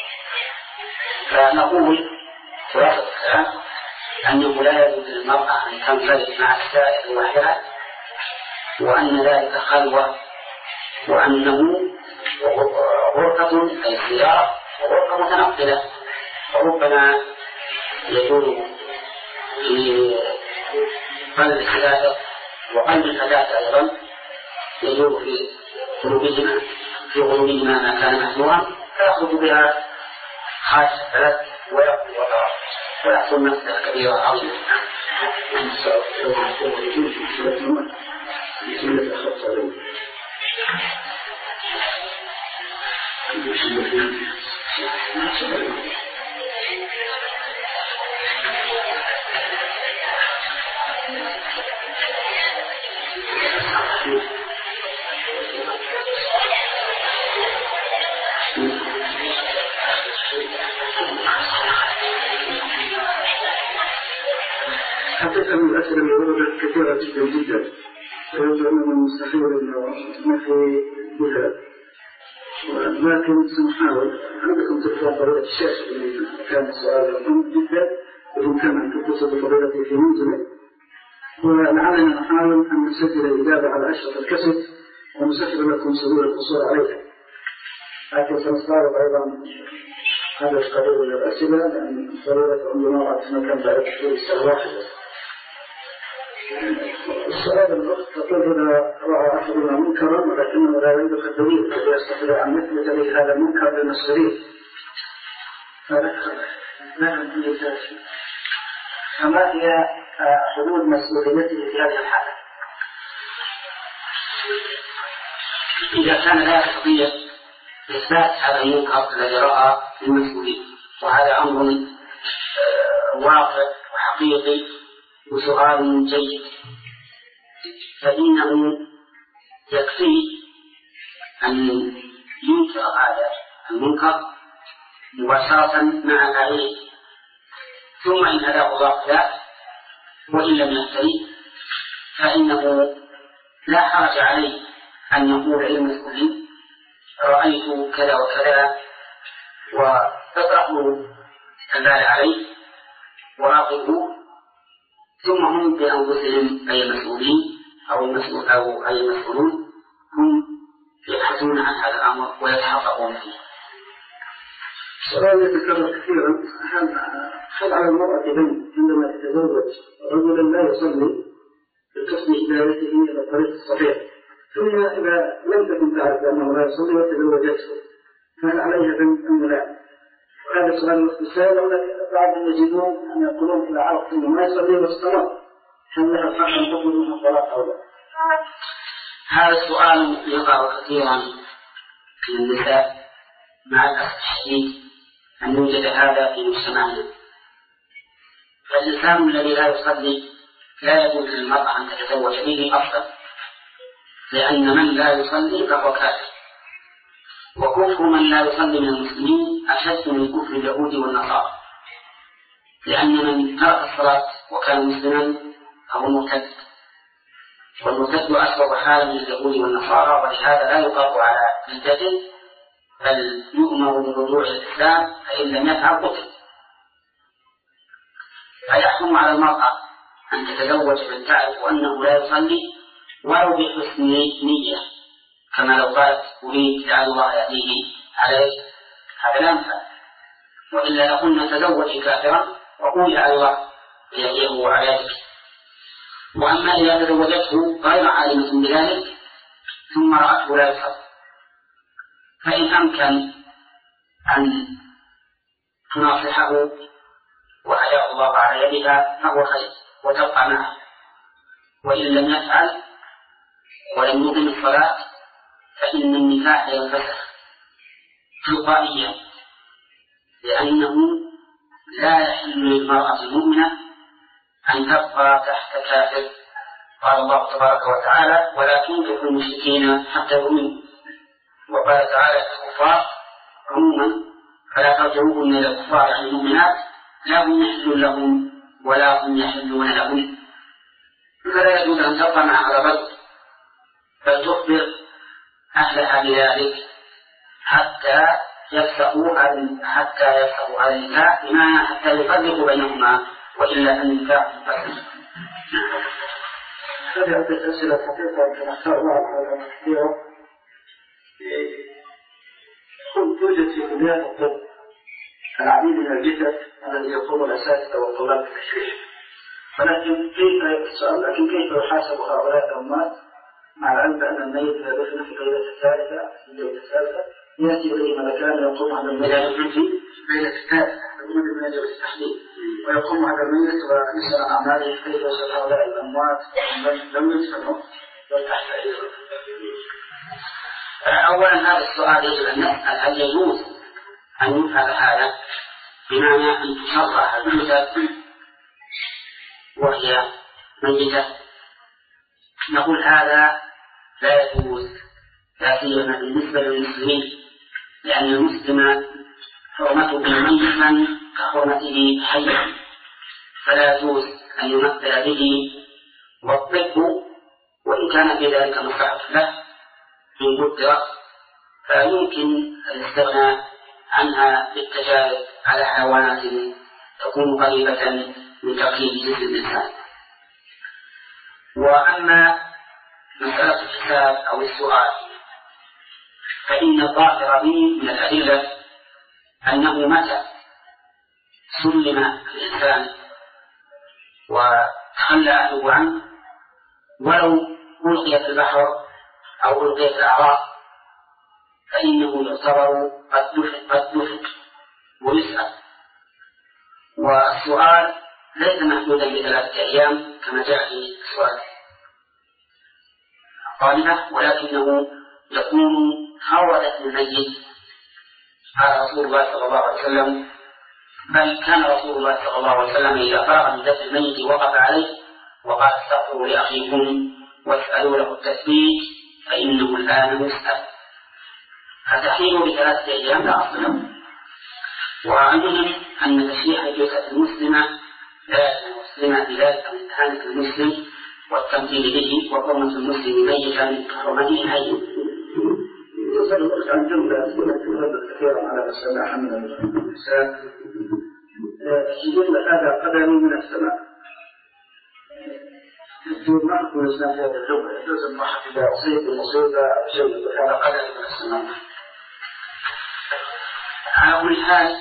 فنقول خلاصة الكلام أنه لا يجوز للمرأة أن تنفرد مع السائق وحدها، وأن ذلك خلوة، وأنه غرفة أي سيارة وغرفة متنقلة، وربما يكون في قلب السائق وقلب الفتاة أيضا يجوز في قلوبهما في قلوبهما ما كان محذورا، فيأخذ بها خاصة ثلاث ويأخذ وضعه ويحصل مسألة كبيرة عظيمة. حقيقة من الأسئلة اللي وردت كثيرة جدا جدا، ويبدو أنه مستحيل أنه نفي بها، ولكن سنحاول. عندكم تلفون فضيلة الشيخ اللي كان السؤال مهم جدا، ويمكن أن تتصل بفضيلته في منزله، ولعلنا نحاول أن نسجل الإجابة على أشرطة الكسب ونسجل لكم سبيل الحصول عليها. لكن سنستعرض أيضا هذا القليل من الأسئلة لأن ضرورة عندنا وقت مكان بعد كثير السواحل. السؤال الأخت تقول: إذا رأى أحدنا منكرا ولكنه لا يملك الدليل الذي يستطيع أن يثبت به هذا المنكر للمسؤولين، فما هي حدود مسؤوليته في هذه الحالة؟ إذا كان لا يستطيع إثبات هذا المنكر الذي رأى للمسؤولين وهذا أمر واقع وحقيقي وسؤال جيد، فإنه يكفي أن ينكر هذا المنكر مباشرة مع فاعله، ثم إن هداه الله له وإن لم يهتدي فإنه لا حرج عليه أن يقول للمسؤولين رأيت كذا وكذا وتطرحوا البال عليه وراقبوا، ثم هم بأنفسهم أي المسؤولين أو المسؤول أو أي المسؤولون هم يبحثون عن هذا الأمر ويتحققون فيه. سؤال يتكرر كثيرا، هل على المرأة بنت عندما تتزوج رجلا لا يصلي بقسم إدارته إلى الطريق الصحيح، ثم إذا لم تكن تعرف أنه لا يصلي وتزوجته فهل عليها بنت أم لا؟ وهذا سؤال مختصر، ولكن بعضهم يجدون أن يقولون إذا عرفت أنه ما يصلي واستمر هل لها الحق أن تخرج من الطلاق أو لا؟ هذا السؤال يقع كثيرا في النساء، مع الأسف الشديد أن يوجد هذا في مجتمعنا. فالإنسان الذي لا يصلي لا يجوز للمرأة أن تتزوج به أصلا، لأن من لا يصلي فهو كافر، وكفر من لا يصلي من المسلمين أشد من كفر اليهود والنصارى، لأن من ترك الصلاة وكان مسلما فهو مرتد، والمرتد أسوأ حالا من اليهود والنصارى، ولهذا لا يطاق على ردته بل يؤمر بالرجوع إلى الإسلام، فإن لم يفعل قتل. فيحكم على المرأة أن تتزوج من تعرف أنه لا يصلي ولو بحسن نية، كما لو قالت أريد لعل الله يهديه عليك، هذا لا ينفع، وإلا لقلنا تزوجي كافرا وقولي لعل الله يهديه عليك. وأما إذا تزوجته غير عالمة بذلك ثم رأته لا يصلي، فإن أمكن أن تناصحه وهداه الله على يدها فهو خير وتبقى معه، وإن لم يفعل ولم يقم الصلاة فإن النكاح ينفسخ تلقائيا، لأنه لا يحل للمرأة المؤمنة أن تبقى تحت كافر. قال الله تبارك وتعالى ولا تنكحوا المشركين حتى يؤمنوا، وقال تعالى الكفار عموما فلا ترجعوهن إلى الكفار عن المؤمنات لا هم يحل لهم ولا هم يحلون لهم، فلا يجوز أن تبقى مع هذا الرجل، بل تخبر أهلها بذلك حتى يفسخوا حتى يفسخوا على النكاح، بمعنى حتى يفرقوا بينهما، وإلا النكاح فاسد. هذه عدة أسئلة حقيقة نختار بعضها كثيرة. توجد في كليات الطب العديد من الجثث الذي يقوم الأساتذة والطلاب بالتشريح، ولكن كيف السؤال لكن كيف يحاسب هؤلاء الأموات مع العلم بأن الميت إذا دفن في الليلة الثالثة في الليلة الثالثة يأتي إليه ملكان يقوم هذا الميت في الليلة الثالثة يقوم من أجل التحليل، ويقوم هذا الميت ويسأل عن أعماله كيف يسأل هؤلاء الأموات لم يدفنوا بل تحت أيديهم. أولا هذا السؤال يجب أن نسأل هل يجوز أن يفعل هذا، بمعنى أن تشرع الجثث وهي ميتة. نقول هذا لا يجوز، لا سيما بالنسبة للمسلمين، لأن المسلم حرمته ميتا كحرمته حيا، فلا يجوز أن يمثل به، والطب وإن كان في ذلك مصلحة له من قدرة فيمكن الاستغناء عنها بالتجارب على حيوانات تكون قريبة من تقليد جسم الإنسان. وأما مسألة الحساب أو السؤال فإن الظاهر به من الأدلة أنه متى سلم الإنسان وتخلى أهله عنه ولو ألقي في البحر أو ألقي في الأعراض فإنه يعتبر قد دفن ويسأل. والسؤال ليس محدودا بثلاثة أيام كما جاء في السؤال الطالبة، ولكنه يكون فور دفن الميت. قال رسول الله صلى الله عليه وسلم بل كان رسول الله صلى الله عليه وسلم إذا فرغ من دفن الميت وقف عليه وقال استغفروا لأخيكم واسألوا له التثبيت فإنه الآن يسأل. فتحريمه بثلاثة أيام لا أصل له. وعندهم أن تشريح الجثة المسلمة لا المسلمة بذلك من إهانة المسلم والتمثيل به وحرمة المسلم ميتا كحرمته حيا. يصدق عن جملة تردد كثيرا على السماع من الإنسان جملة هذا قدم من السماء. يقول ما نقول الإسلام في هذا الجملة يجوز الضحك إذا أصيب المصيبة أو شيء هذا قدم من السماء. على كل حال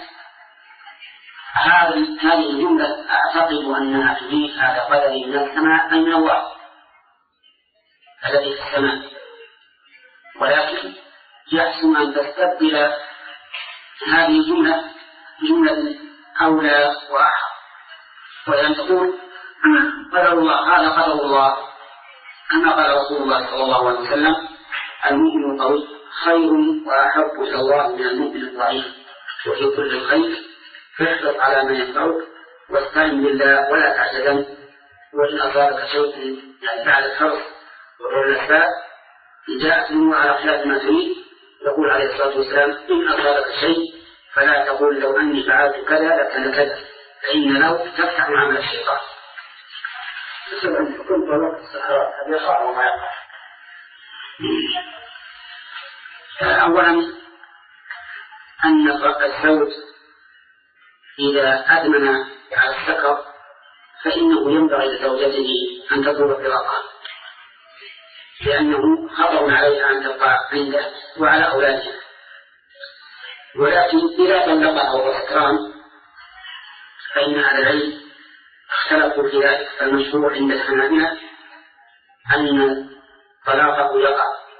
هذه الجملة أعتقد أنها تفيد هذا قدر من السماء أي من الله الذي في السماء، ولكن يحسن أن تستبدل هذه الجملة جملة أولى وأحق، وأن تقول قدر الله هذا قدر الله كما قال رسول الله صلى الله عليه وسلم المؤمن القوي خير وأحب إلى الله من المؤمن الضعيف، وفي كل خير فاحرص على ما ينفعك واستعن بالله ولا تعجزن، وإن أصابك شيء يعني بعد الحرص وغير الأسباب جاءت منه على خلاف ما تريد يقول عليه الصلاة والسلام إن أصابك شيء فلا تقول لو أني فعلت كذا لكان كذا، فإن لو تفتح عمل الشيطان. مثل أن تكون طلاق الصحراء هذا يقع وما يقع. أولا أن الزوج إذا أدمن على السكر فإنه ينبغي لزوجته أن تطلب فراقه، لأنه خطر عليها أن تبقى عنده وعلى أولادها. ولكن إذا طلقها وهو سكران فإن أهل العلم اختلفوا في ذلك، فالمشهور عند الحنابلة أن طلاقه يقع،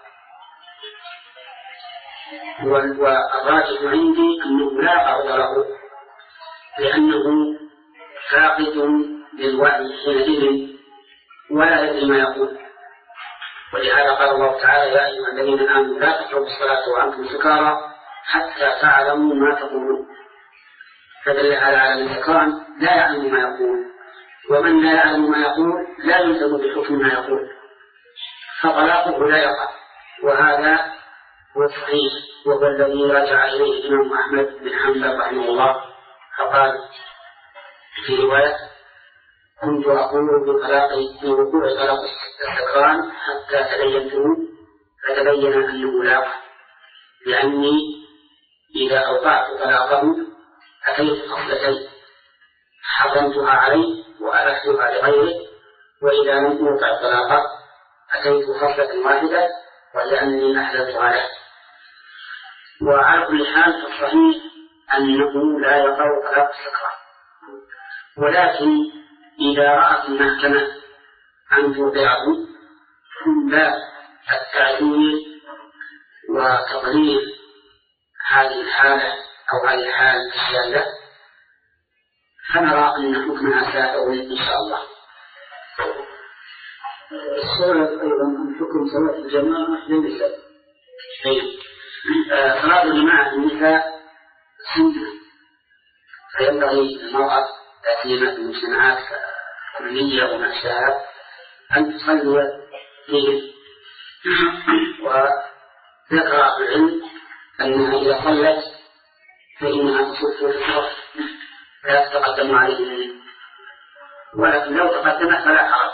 والراجح عندي أنه لا يقع له لأنه فاقد للوعي حينئذ ولا يدري ما يقول. ولهذا قال الله تعالى يا أيها الذين آمنوا لا تقربوا الصلاة وأنتم سكارى حتى تعلموا ما تقولون، فدل على علم السكران لا يعلم ما يقول، ومن لا يعلم ما يقول لا يلزم بحكم ما يقول، فطلاقه لا يقع. وهذا هو الصحيح وهو الذي رجع إليه الإمام أحمد بن حنبل رحمه الله، فقال في رواية كنت أقول بطلاق في وقوع طلاق السكران حتى تبينته فتبين أنه لا يقع، لأني إذا أوقعت طلاقه أتيت خصلتين حرمتها عليه وألحتها لغيره، وإذا لم أوقع طلاقه أتيت خصلة واحدة وهي أني أحللتها له. وعلى كل حال فالصحيح أنه لا يقع طلاق السكران، ولكن إذا رأت المحكمة أن توقعه من باب التعديل وتقرير هذه الحالة أو هذه الحالة الشاذة فنرى أن حكمها سائغ إن شاء الله. السؤال أيضا عن حكم صلاة الجماعة للنساء. صلاة الجماعة للنساء سنة، فينبغي للمرأة تأثير المجتمعات كلية وما أشبهها أن تصلي فيه. وذكر أهل العلم أنها إذا صلت فإنها تصف في الصف لا تتقدم عليه، ولكن لو تقدمت فلا حرج،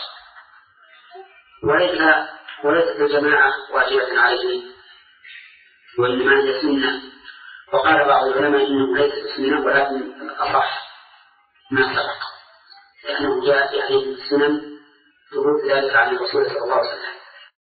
وليس وليست الجماعة واجبة عليه وإنما هي سنة. وقال بعض العلماء إنه ليس سنة ولكن الأصح ما سبق، لأنه جاء في حديث السنن ثبوت ذلك عن الرسول صلى الله عليه وسلم.